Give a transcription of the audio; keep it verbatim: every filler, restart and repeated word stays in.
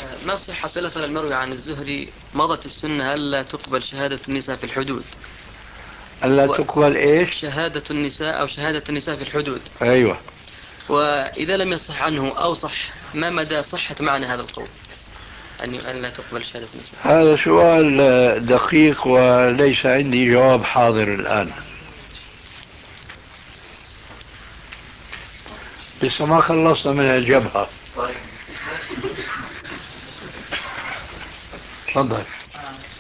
ما صحة الأثر المروي عن الزهري مضت السنة ألا تقبل شهادة النساء في الحدود؟ ألا تقبل إيش؟ شهادة النساء أو شهادة النساء في الحدود. أيوة. وإذا لم يصح عنه أو صح، ما مدى صحة معنى هذا القول أن لا تقبل شهادة النساء؟ هذا سؤال دقيق وليس عندي جواب حاضر الآن. لسه ما خلصنا من الجبهة. تفضل.